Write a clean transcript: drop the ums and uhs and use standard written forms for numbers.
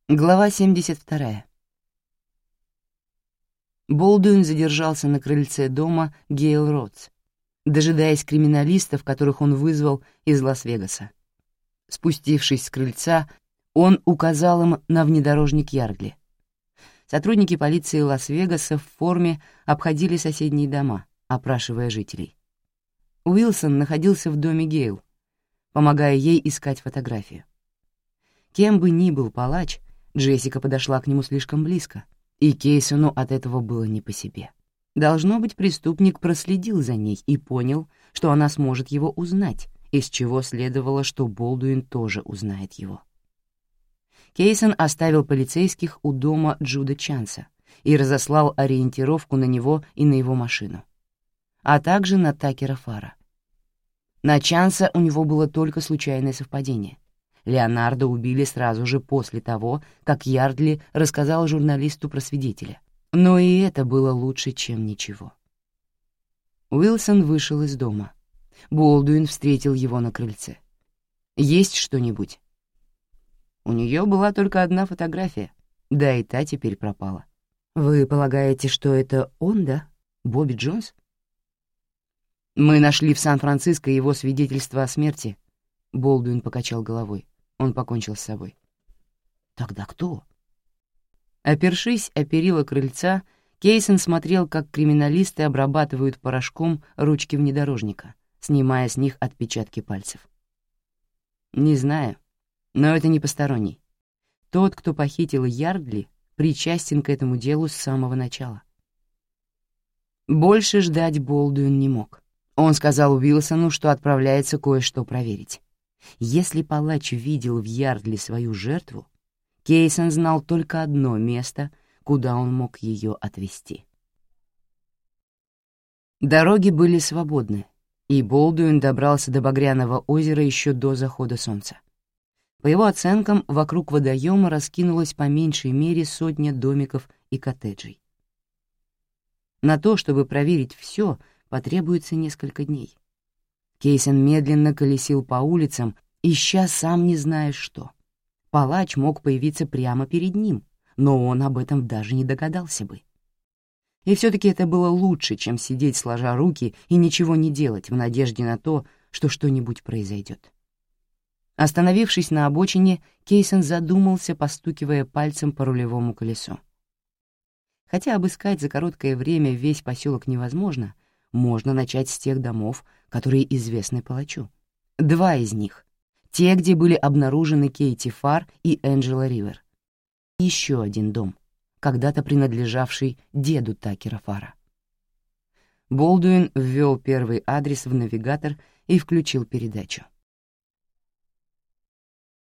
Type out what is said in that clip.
Глава 72. Болдуин задержался на крыльце дома Гейл Ротс, дожидаясь криминалистов, которых он вызвал из Лас-Вегаса. Спустившись с крыльца, он указал им на внедорожник Ярдли. Сотрудники полиции Лас-Вегаса в форме обходили соседние дома, опрашивая жителей. Уилсон находился в доме Гейл, помогая ей искать фотографию. Кем бы ни был палач, Джессика подошла к нему слишком близко, и Кейсону от этого было не по себе. Должно быть, преступник проследил за ней и понял, что она сможет его узнать, из чего следовало, что Болдуин тоже узнает его. Кейсон оставил полицейских у дома Джуда Чанса и разослал ориентировку на него и на его машину, а также на Такера Фара. На Чанса у него было только случайное совпадение. Леонардо убили сразу же после того, как Ярдли рассказал журналисту про свидетеля. Но и это было лучше, чем ничего. Уилсон вышел из дома. Болдуин встретил его на крыльце. «Есть что-нибудь?» У нее была только одна фотография, да и та теперь пропала. «Вы полагаете, что это он, да? Бобби Джонс?» «Мы нашли в Сан-Франциско его свидетельство о смерти», — Болдуин покачал головой. Он покончил с собой. «Тогда кто?» Опершись о перила крыльца, Кейсон смотрел, как криминалисты обрабатывают порошком ручки внедорожника, снимая с них отпечатки пальцев. «Не знаю, но это не посторонний. Тот, кто похитил Ярдли, причастен к этому делу с самого начала». Больше ждать Болдуин не мог. Он сказал Уилсону, что отправляется кое-что проверить. Если палач видел в Ярдли свою жертву, Кейсон знал только одно место, куда он мог ее отвезти. Дороги были свободны, и Болдуин добрался до Багряного озера еще до захода солнца. По его оценкам, вокруг водоема раскинулось по меньшей мере 100 домиков и коттеджей. На то, чтобы проверить все, потребуется несколько дней. Кейсон медленно колесил по улицам, ища сам не зная что. Палач мог появиться прямо перед ним, но он об этом даже не догадался бы. И все-таки это было лучше, чем сидеть сложа руки и ничего не делать в надежде на то, что что-нибудь произойдет. Остановившись на обочине, Кейсон задумался, постукивая пальцем по рулевому колесу. Хотя обыскать за короткое время весь поселок невозможно, можно начать с тех домов, которые известны палачу. 2 из них — те, где были обнаружены Кейти Фар и Энджела Ривер. Еще один дом, когда-то принадлежавший деду Такера Фара. Болдуин ввел первый адрес в навигатор и включил передачу.